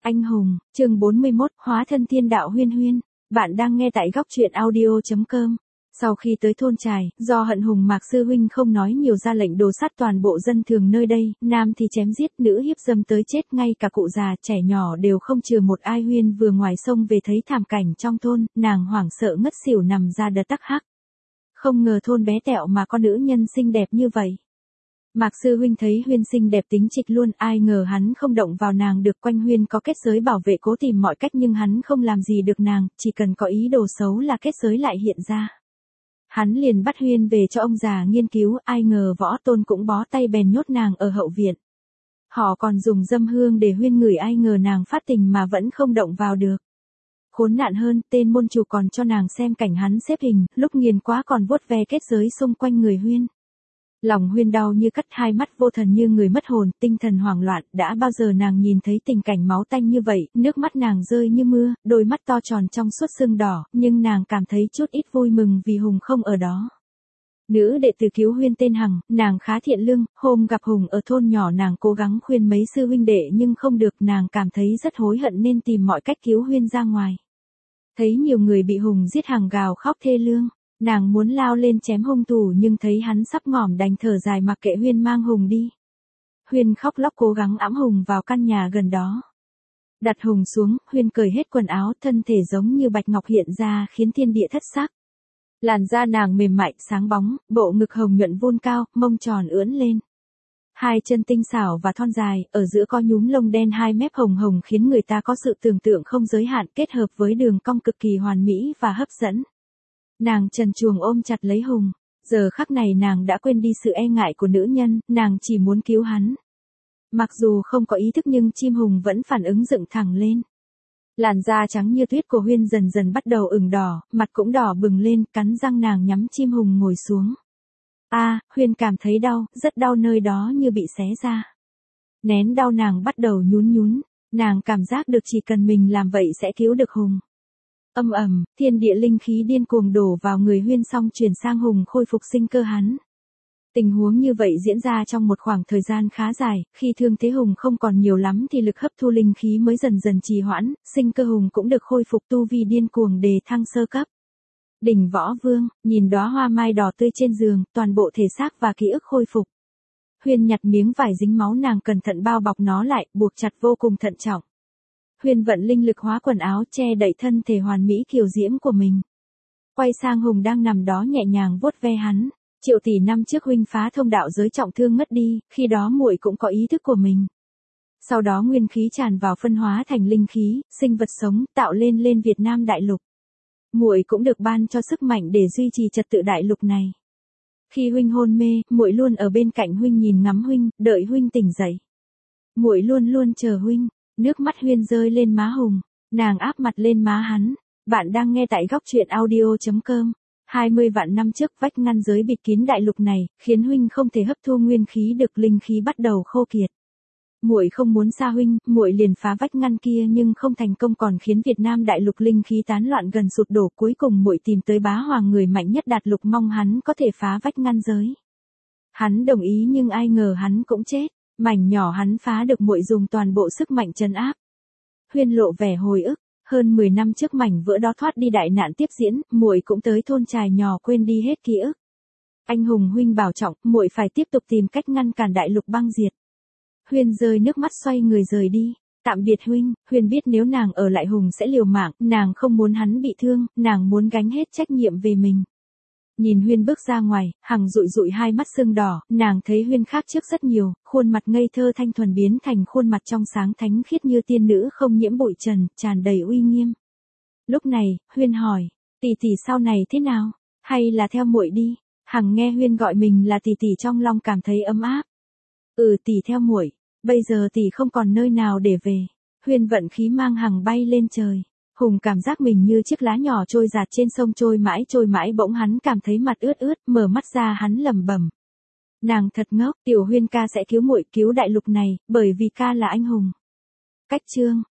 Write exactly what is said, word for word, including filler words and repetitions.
Anh hùng, chương bốn mươi mốt, hóa thân thiên đạo Huyên Huyên. Bạn đang nghe tại góc truyện audio chấm com. Sau khi tới thôn trài, do hận Hùng Mạc sư huynh không nói nhiều ra lệnh đồ sát toàn bộ dân thường nơi đây, nam thì chém giết, nữ hiếp dâm tới chết, ngay cả cụ già, trẻ nhỏ đều không chừa một ai. Huyên vừa ngoài sông về thấy thảm cảnh trong thôn, nàng hoảng sợ ngất xỉu nằm ra đờ tắc hắc. Không ngờ thôn bé tẹo mà có nữ nhân xinh đẹp như vậy. Mạc sư huynh thấy Huyên xinh đẹp tính trịch luôn, ai ngờ hắn không động vào nàng được. Quanh Huyên có kết giới bảo vệ, cố tìm mọi cách nhưng hắn không làm gì được nàng, chỉ cần có ý đồ xấu là kết giới lại hiện ra. Hắn liền bắt Huyên về cho ông già nghiên cứu, ai ngờ Võ Tôn cũng bó tay bèn nhốt nàng ở hậu viện. Họ còn dùng dâm hương để Huyên ngửi, ai ngờ nàng phát tình mà vẫn không động vào được. Khốn nạn hơn, tên môn chủ còn cho nàng xem cảnh hắn xếp hình, lúc nghiền quá còn vuốt ve kết giới xung quanh người Huyên. Lòng Huyên đau như cắt, hai mắt vô thần như người mất hồn, tinh thần hoảng loạn. Đã bao giờ nàng nhìn thấy tình cảnh máu tanh như vậy, nước mắt nàng rơi như mưa, đôi mắt to tròn trong suốt sưng đỏ, nhưng nàng cảm thấy chút ít vui mừng vì Hùng không ở đó. Nữ đệ tử cứu Huyên tên Hằng, nàng khá thiện lương, hôm gặp Hùng ở thôn nhỏ nàng cố gắng khuyên mấy sư huynh đệ nhưng không được, nàng cảm thấy rất hối hận nên tìm mọi cách cứu Huyên ra ngoài. Thấy nhiều người bị Hùng giết, Hằng gào khóc thê lương. Nàng muốn lao lên chém hung thủ nhưng thấy hắn sắp ngỏm đành thở dài mặc kệ Huyên mang Hùng đi. Huyên khóc lóc cố gắng ẵm Hùng vào căn nhà gần đó. Đặt Hùng xuống, Huyên cởi hết quần áo, thân thể giống như bạch ngọc hiện ra khiến thiên địa thất sắc. Làn da nàng mềm mại, sáng bóng, bộ ngực hồng nhuận vôn cao, mông tròn ưỡn lên. Hai chân tinh xảo và thon dài, ở giữa có nhúm lông đen, hai mép hồng hồng khiến người ta có sự tưởng tượng không giới hạn, kết hợp với đường cong cực kỳ hoàn mỹ và hấp dẫn. Nàng trần truồng ôm chặt lấy Hùng, giờ khắc này nàng đã quên đi sự e ngại của nữ nhân, nàng chỉ muốn cứu hắn. Mặc dù không có ý thức nhưng chim Hùng vẫn phản ứng dựng thẳng lên. Làn da trắng như tuyết của Huyên dần dần bắt đầu ửng đỏ, mặt cũng đỏ bừng lên, cắn răng nàng nhắm chim Hùng ngồi xuống. A, à, Huyên cảm thấy đau, rất đau, nơi đó như bị xé ra. Nén đau nàng bắt đầu nhún nhún, nàng cảm giác được chỉ cần mình làm vậy sẽ cứu được Hùng. Âm ầm, thiên địa linh khí điên cuồng đổ vào người Huyên xong chuyển sang Hùng khôi phục sinh cơ hắn. Tình huống như vậy diễn ra trong một khoảng thời gian khá dài, khi thương thế Hùng không còn nhiều lắm thì lực hấp thu linh khí mới dần dần trì hoãn, sinh cơ Hùng cũng được khôi phục, tu vi điên cuồng đề thăng sơ cấp. Đỉnh Võ Vương, nhìn đóa hoa mai đỏ tươi trên giường, toàn bộ thể xác và ký ức khôi phục. Huyên nhặt miếng vải dính máu, nàng cẩn thận bao bọc nó lại, buộc chặt vô cùng thận trọng. Huyên vận linh lực hóa quần áo che đậy thân thể hoàn mỹ kiều diễm của mình. Quay sang Hùng đang nằm đó nhẹ nhàng vuốt ve hắn. Triệu tỷ năm trước huynh phá thông đạo giới trọng thương mất đi, khi đó muội cũng có ý thức của mình. Sau đó nguyên khí tràn vào phân hóa thành linh khí, sinh vật sống, tạo lên lên Việt Nam đại lục. Muội cũng được ban cho sức mạnh để duy trì trật tự đại lục này. Khi huynh hôn mê, muội luôn ở bên cạnh huynh, nhìn ngắm huynh, đợi huynh tỉnh dậy. Muội luôn luôn chờ huynh. Nước mắt Huyên rơi lên má Hùng, nàng áp mặt lên má hắn. Bạn đang nghe tại góc truyện audio chấm com. hai mươi vạn năm trước, vách ngăn giới bịt kín đại lục này, khiến huynh không thể hấp thu nguyên khí được, linh khí bắt đầu khô kiệt. Muội không muốn xa huynh, muội liền phá vách ngăn kia nhưng không thành công, còn khiến Việt Nam đại lục linh khí tán loạn gần sụp đổ. Cuối cùng muội tìm tới Bá Hoàng, người mạnh nhất đại lục, mong hắn có thể phá vách ngăn giới. Hắn đồng ý nhưng ai ngờ hắn cũng chết. Mảnh nhỏ hắn phá được, muội dùng toàn bộ sức mạnh trấn áp. Huyên lộ vẻ hồi ức, hơn mười năm trước mảnh vỡ đó thoát đi đại nạn tiếp diễn, muội cũng tới thôn trài nhỏ quên đi hết ký ức. Anh hùng huynh bảo trọng, muội phải tiếp tục tìm cách ngăn cản đại lục băng diệt. Huyên rơi nước mắt xoay người rời đi. Tạm biệt huynh. Huyên biết nếu nàng ở lại Hùng sẽ liều mạng, nàng không muốn hắn bị thương, nàng muốn gánh hết trách nhiệm về mình. Nhìn Huyên bước ra ngoài, Hằng dụi dụi hai mắt sưng đỏ, nàng thấy Huyên khác trước rất nhiều, khuôn mặt ngây thơ thanh thuần biến thành khuôn mặt trong sáng thánh khiết như tiên nữ không nhiễm bụi trần, tràn đầy uy nghiêm. Lúc này, Huyên hỏi, tỷ tỷ sau này thế nào, hay là theo muội đi? Hằng nghe Huyên gọi mình là tỷ tỷ trong lòng cảm thấy ấm áp. Ừ, tỷ theo muội, bây giờ tỷ không còn nơi nào để về. Huyên vận khí mang Hằng bay lên trời. Hùng cảm giác mình như chiếc lá nhỏ trôi dạt trên sông, trôi mãi trôi mãi, bỗng hắn cảm thấy mặt ướt ướt, mở mắt ra hắn lẩm bẩm. Nàng thật ngốc, tiểu Huyên ca sẽ cứu muội, cứu đại lục này, bởi vì ca là anh hùng. Cách chương